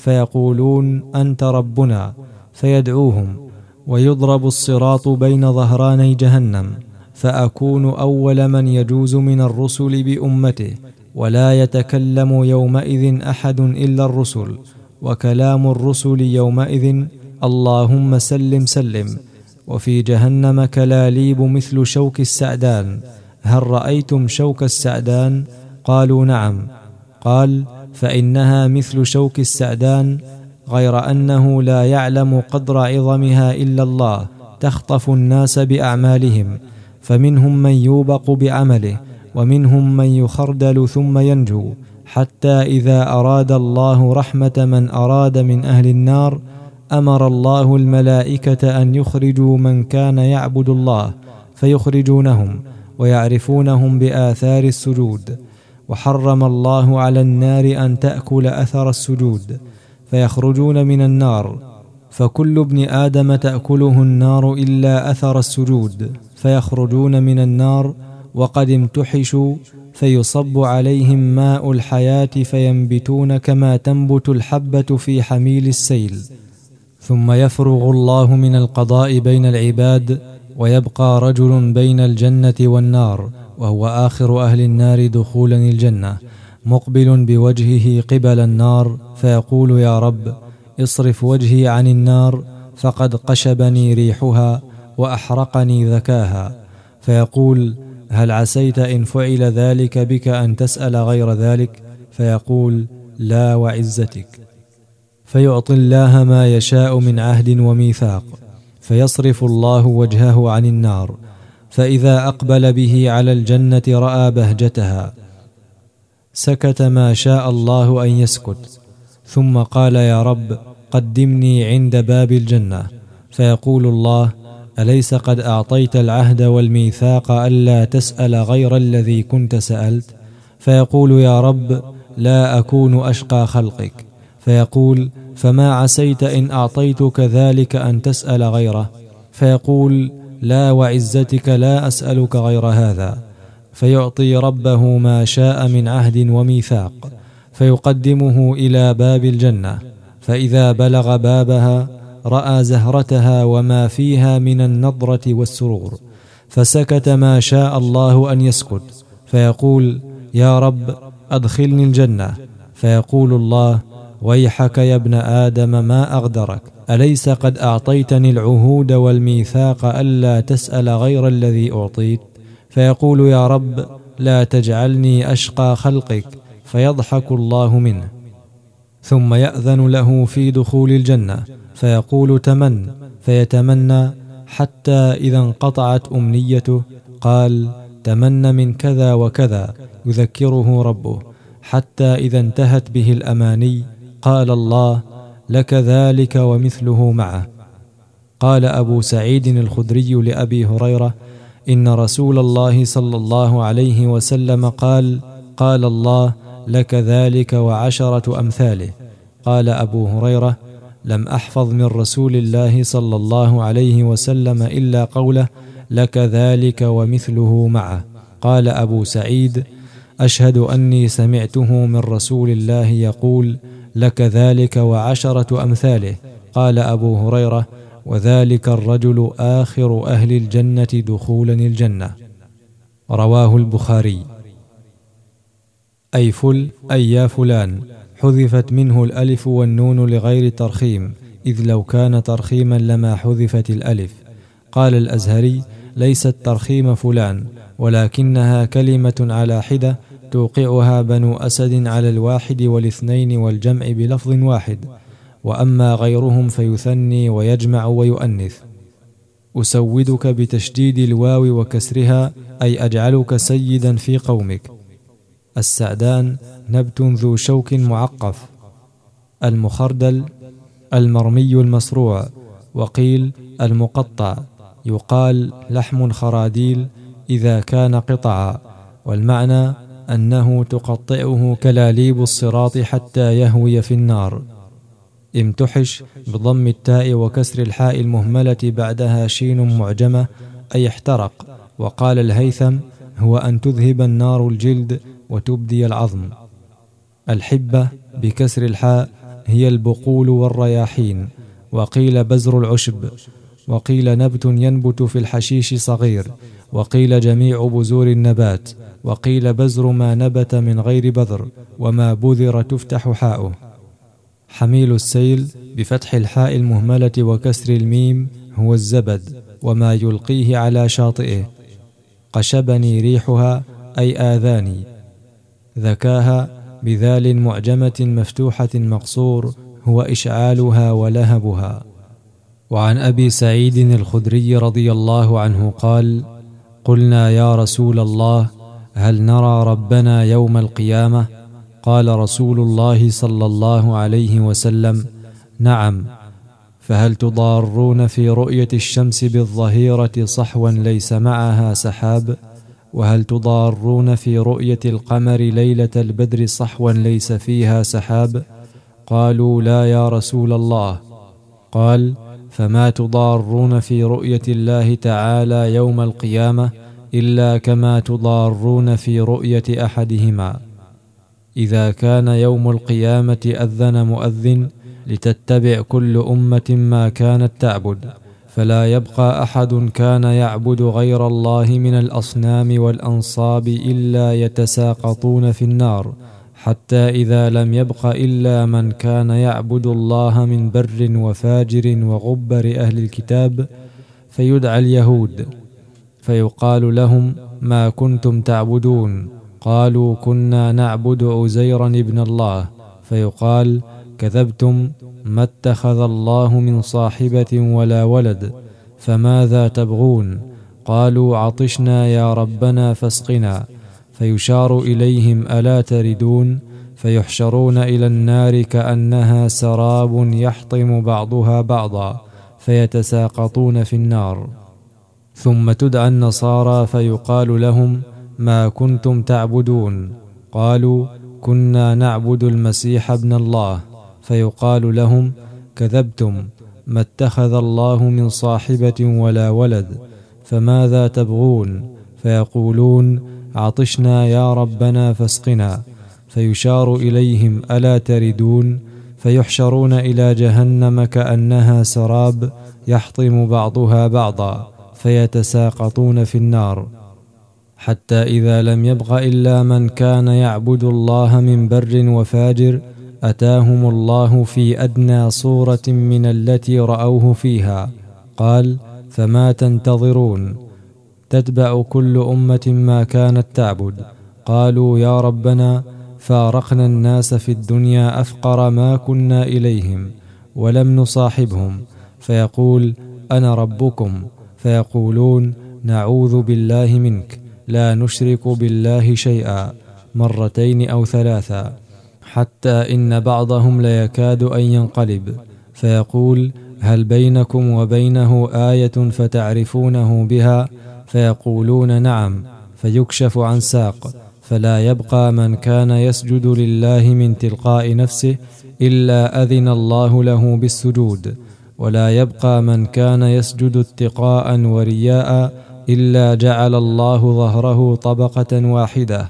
فيقولون: أنت ربنا. فيدعوهم، ويضرب الصراط بين ظهراني جهنم، فأكون أول من يجوز من الرسل بأمته، ولا يتكلم يومئذ أحد إلا الرسل، وكلام الرسل يومئذ: اللهم سلم سلم. وفي جهنم كلاليب مثل شوك السعدان. هل رأيتم شوك السعدان؟ قالوا: نعم. قال: فإنها مثل شوك السعدان، غير أنه لا يعلم قدر عظمها إلا الله، تخطف الناس بأعمالهم، فمنهم من يوبق بعمله، ومنهم من يخردل ثم ينجو، حتى إذا أراد الله رحمة من أراد من أهل النار أمر الله الملائكة أن يخرجوا من كان يعبد الله، فيخرجونهم ويعرفونهم بآثار السجود. وحرم الله على النار أن تأكل أثر السجود، فيخرجون من النار، فكل ابن آدم تأكله النار إلا أثر السجود، فيخرجون من النار وقد امتحشوا، فيصب عليهم ماء الحياة فينبتون كما تنبت الحبة في حميل السيل، ثم يفرغ الله من القضاء بين العباد، ويبقى رجل بين الجنة والنار، وهو آخر أهل النار دخولا الجنة، مقبل بوجهه قبل النار، فيقول: يا رب اصرف وجهي عن النار، فقد قشبني ريحها وأحرقني ذكاها. فيقول: هل عسيت إن فعل ذلك بك أن تسأل غير ذلك؟ فيقول: لا وعزتك. فيعطي الله ما يشاء من عهد وميثاق، فيصرف الله وجهه عن النار، فإذا أقبل به على الجنة رأى بهجتها، سكت ما شاء الله أن يسكت، ثم قال: يا رب قدمني عند باب الجنة. فيقول الله: أليس قد أعطيت العهد والميثاق ألا تسأل غير الذي كنت سألت؟ فيقول: يا رب لا أكون أشقى خلقك. فيقول: فما عسيت إن أعطيتك ذلك أن تسأل غيره؟ فيقول: لا وعزتك لا أسألك غير هذا. فيعطي ربه ما شاء من عهد وميثاق، فيقدمه إلى باب الجنة، فإذا بلغ بابها رأى زهرتها وما فيها من النضرة والسرور، فسكت ما شاء الله أن يسكت. فيقول: يا رب أدخلني الجنة. فيقول الله: ويحك يا ابن آدم ما أغدرك، أليس قد أعطيتني العهود والميثاق ألا تسأل غير الذي أعطيت؟ فيقول: يا رب لا تجعلني أشقى خلقك. فيضحك الله منه، ثم يأذن له في دخول الجنة، فيقول: تمن، فيتمنى، حتى إذا انقطعت أمنيته قال: تمن من كذا وكذا، يذكره ربه، حتى إذا انتهت به الأماني قال الله: لك ذلك ومثله معه. قال أبو سعيد الخدري لأبي هريرة: إن رسول الله صلى الله عليه وسلم قال: قال الله: لك ذلك وعشرة أمثاله. قال أبو هريرة: لم أحفظ من رسول الله صلى الله عليه وسلم إلا قوله: لك ذلك ومثله معه. قال أبو سعيد: أشهد أني سمعته من رسول الله يقول: لك ذلك وعشرة أمثاله. قال أبو هريرة: وذلك الرجل آخر أهل الجنة دخولا الجنة. رواه البخاري. أي فل أي يا فلان، حذفت منه الألف والنون لغير ترخيم، إذ لو كان ترخيما لما حذفت الألف. قال الأزهري: ليست ترخيم فلان، ولكنها كلمة على حدة توقعها بنو أسد على الواحد والاثنين والجمع بلفظ واحد، وأما غيرهم فيثني ويجمع ويؤنث. أسودك بتشديد الواو وكسرها، أي أجعلك سيدا في قومك. السعدان نبت ذو شوك معقف. المخردل المرمي المصروع، وقيل المقطع، يقال لحم خراديل إذا كان قطعا، والمعنى أنه تقطعه كلاليب الصراط حتى يهوي في النار. امتحش بضم التاء وكسر الحاء المهملة بعدها شين معجمة، أي احترق. وقال الهيثم: هو أن تذهب النار الجلد وتبدي العظم. الحبة بكسر الحاء هي البقول والرياحين، وقيل بزر العشب، وقيل نبت ينبت في الحشيش صغير، وقيل جميع بذور النبات، وقيل بزر ما نبت من غير بذر، وما بذر تفتح حاؤه. حميل السيل بفتح الحاء المهملة وكسر الميم هو الزبد، وما يلقيه على شاطئه. قشبني ريحها أي آذاني. ذكاها بذال معجمة مفتوحة مقصور هو إشعالها ولهبها. وعن أبي سعيد الخدري رضي الله عنه قال: قلنا يا رسول الله هل نرى ربنا يوم القيامة؟ قال رسول الله صلى الله عليه وسلم: نعم، فهل تضارون في رؤية الشمس بالظهيرة صحوا ليس معها سحاب؟ وهل تضارون في رؤية القمر ليلة البدر صحوا ليس فيها سحاب؟ قالوا: لا يا رسول الله. قال: فما تضارون في رؤية الله تعالى يوم القيامة إلا كما تضارون في رؤية أحدهما. إذا كان يوم القيامة أذن مؤذن لتتبع كل أمة ما كانت تعبد، فلا يبقى أحد كان يعبد غير الله من الأصنام والأنصاب إلا يتساقطون في النار، حتى إذا لم يبق إلا من كان يعبد الله من بر وفاجر وغبر أهل الكتاب، فيدعى اليهود فيقال لهم: ما كنتم تعبدون؟ قالوا: كنا نعبد عزيرا ابن الله. فيقال: كذبتم، ما اتخذ الله من صاحبة ولا ولد، فماذا تبغون؟ قالوا: عطشنا يا ربنا فاسقنا. فيشار إليهم: ألا تردون؟ فيحشرون إلى النار كأنها سراب يحطم بعضها بعضا، فيتساقطون في النار. ثم تدعى النصارى فيقال لهم: ما كنتم تعبدون؟ قالوا: كنا نعبد المسيح ابن الله. فيقال لهم: كذبتم، ما اتخذ الله من صاحبة ولا ولد، فماذا تبغون؟ فيقولون: عطشنا يا ربنا فاسقنا. فيشار إليهم: ألا تردون؟ فيحشرون إلى جهنم كأنها سراب يحطم بعضها بعضا، فيتساقطون في النار، حتى إذا لم يبق إلا من كان يعبد الله من بر وفاجر أتاهم الله في أدنى صورة من التي رأوه فيها. قال: فما تنتظرون؟ تتبع كل أمة ما كانت تعبد. قالوا: يا ربنا، فارقنا الناس في الدنيا أفقر ما كنا إليهم ولم نصاحبهم. فيقول: أنا ربكم. فيقولون: نعوذ بالله منك، لا نشرك بالله شيئا، مرتين أو ثلاثا، حتى إن بعضهم ليكاد أن ينقلب. فيقول: هل بينكم وبينه آية فتعرفونه بها؟ فيقولون: نعم. فيكشف عن ساق، فلا يبقى من كان يسجد لله من تلقاء نفسه إلا أذن الله له بالسجود، ولا يبقى من كان يسجد اتقاء ورياء إلا جعل الله ظهره طبقة واحدة،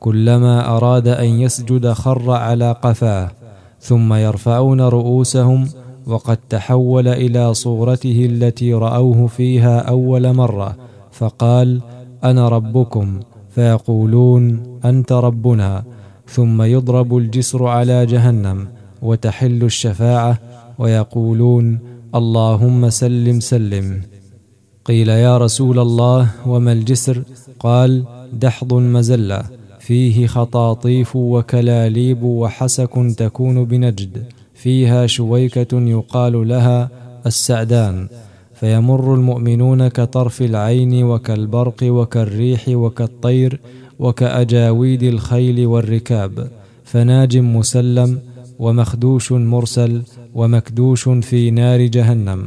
كلما أراد أن يسجد خر على قفاه، ثم يرفعون رؤوسهم وقد تحول إلى صورته التي رأوه فيها أول مرة، فقال: أنا ربكم. فيقولون: أنت ربنا. ثم يضرب الجسر على جهنم وتحل الشفاعة، ويقولون: اللهم سلم سلم. قيل: يا رسول الله، وما الجسر؟ قال: دحض مزلة فيه خطاطيف وكلاليب وحسك تكون بنجد، فيها شويكة يقال لها السعدان، فيمر المؤمنون كطرف العين وكالبرق وكالريح وكالطير وكأجاويد الخيل والركاب، فناج مسلم ومخدوش مرسل ومكدوش في نار جهنم،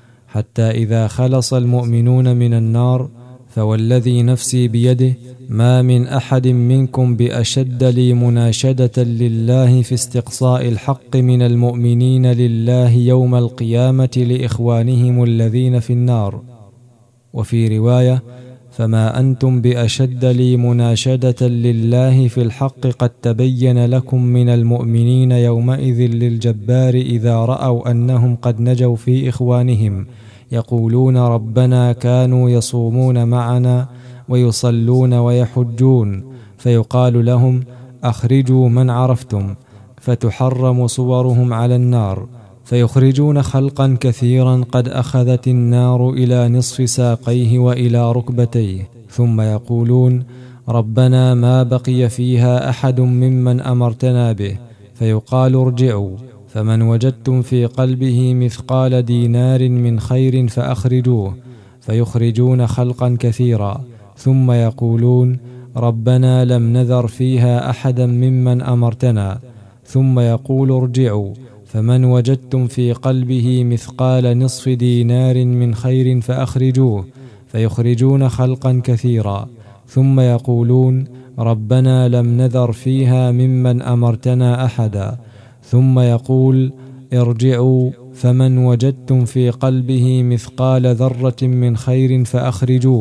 حتى إذا خلص المؤمنون من النار، فوالذي نفسي بيده ما من أحد منكم بأشد لي مناشدة لله في استقصاء الحق من المؤمنين لله يوم القيامة لإخوانهم الذين في النار. وفي رواية: فما أنتم بأشد لي مناشدة لله في الحق، قد تبين لكم من المؤمنين يومئذ للجبار إذا رأوا أنهم قد نجوا في إخوانهم، يقولون: ربنا كانوا يصومون معنا ويصلون ويحجون. فيقال لهم: أخرجوا من عرفتم، فتحرم صورهم على النار، فيخرجون خلقا كثيرا قد أخذت النار إلى نصف ساقيه وإلى ركبتيه، ثم يقولون: ربنا ما بقي فيها أحد ممن أمرتنا به. فيقال: ارجعوا، فمن وجدتم في قلبه مثقال دينار من خير فأخرجوه. فيخرجون خلقا كثيرا، ثم يقولون: ربنا لم نذر فيها أحدا ممن أمرتنا. ثم يقول: ارجعوا، فمن وجدتم في قلبه مثقال نصف دينار من خير فأخرجوه. فيخرجون خلقا كثيرا، ثم يقولون: ربنا لم نذر فيها ممن أمرتنا أحدا. ثم يقول: ارجعوا، فمن وجدتم في قلبه مثقال ذرة من خير فأخرجوه.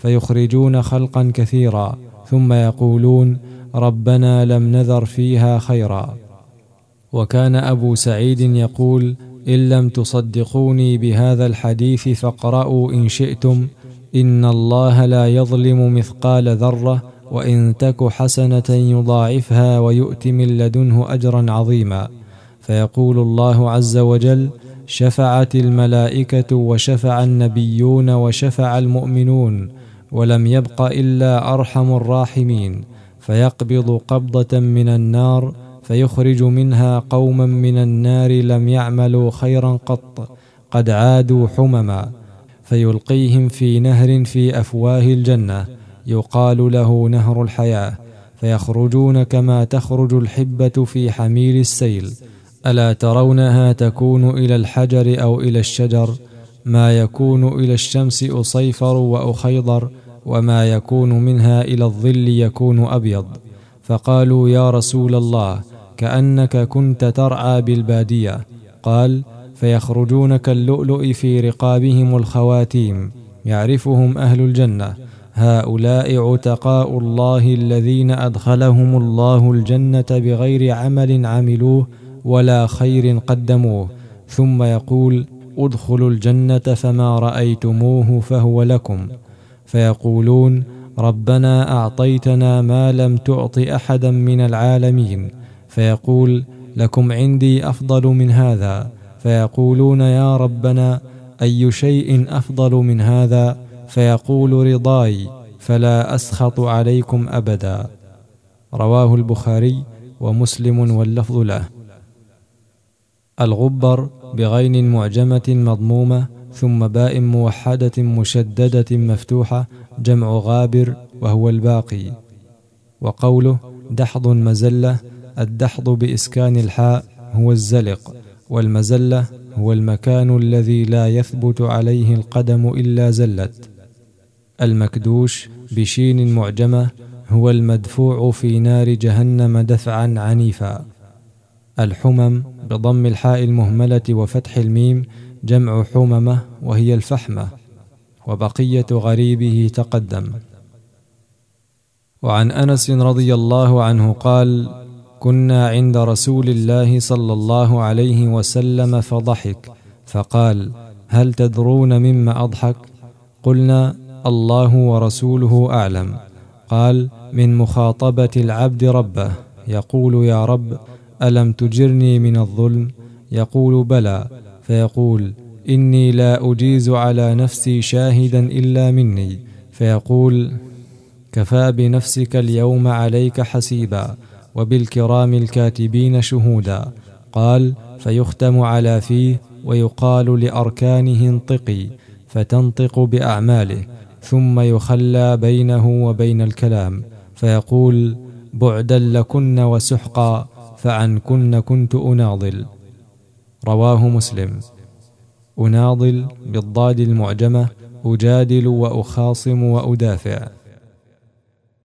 فيخرجون خلقا كثيرا، ثم يقولون: ربنا لم نذر فيها خيرا. وكان أبو سعيد يقول: إن لم تصدقوني بهذا الحديث فاقرأوا إن شئتم: إن الله لا يظلم مثقال ذرة، وإن تك حسنة يضاعفها ويؤت من لدنه أجرا عظيما. فيقول الله عز وجل: شفعت الملائكة وشفع النبيون وشفع المؤمنون، ولم يبق إلا أرحم الراحمين. فيقبض قبضة من النار، فيخرج منها قوما من النار لم يعملوا خيرا قط، قد عادوا حمما، فيلقيهم في نهر في أفواه الجنة يقال له نهر الحياة، فيخرجون كما تخرج الحبة في حميل السيل. ألا ترونها تكون إلى الحجر أو إلى الشجر؟ ما يكون إلى الشمس أصيفر وأخيضر، وما يكون منها إلى الظل يكون أبيض. فقالوا: يا رسول الله، كأنك كنت ترعى بالبادية. قال: فيخرجون كاللؤلؤ في رقابهم الخواتيم، يعرفهم أهل الجنة: هؤلاء عتقاء الله الذين أدخلهم الله الجنة بغير عمل عملوه ولا خير قدموه. ثم يقول: ادخلوا الجنة فما رأيتموه فهو لكم. فيقولون: ربنا أعطيتنا ما لم تعط أحدا من العالمين. فيقول: لكم عندي أفضل من هذا. فيقولون: يا ربنا، أي شيء أفضل من هذا؟ فيقول: رضاي، فلا أسخط عليكم أبدا. رواه البخاري ومسلم واللفظ له. الغبر بغين معجمة مضمومة ثم باء موحدة مشددة مفتوحة، جمع غابر، وهو الباقي. وقوله دحض مزلة، الدحض بإسكان الحاء هو الزلق، والمزلة هو المكان الذي لا يثبت عليه القدم إلا زلت. المكدوش بشين معجمة هو المدفوع في نار جهنم دفعا عنيفا. الحمم بضم الحاء المهملة وفتح الميم، جمع حممة، وهي الفحمة. وبقية غريبه تقدم. وعن أنس رضي الله عنه قال: كنا عند رسول الله صلى الله عليه وسلم فضحك، فقال: هل تدرون مما أضحك؟ قلنا: الله ورسوله أعلم. قال: من مخاطبة العبد ربه، يقول: يا رب، ألم تجرني من الظلم؟ يقول: بلى. فيقول: إني لا أجيز على نفسي شاهدا إلا مني. فيقول: كفى بنفسك اليوم عليك حسيبا، وبالكرام الكاتبين شهودا. قال: فيختم على فيه، ويقال لأركانه انطقي، فتنطق بأعماله، ثم يخلى بينه وبين الكلام، فيقول: بعدا لكن وسحقا، فعنكن كنت أناضل. رواه مسلم. أناضل بالضاد المعجمة، أجادل وأخاصم وأدافع.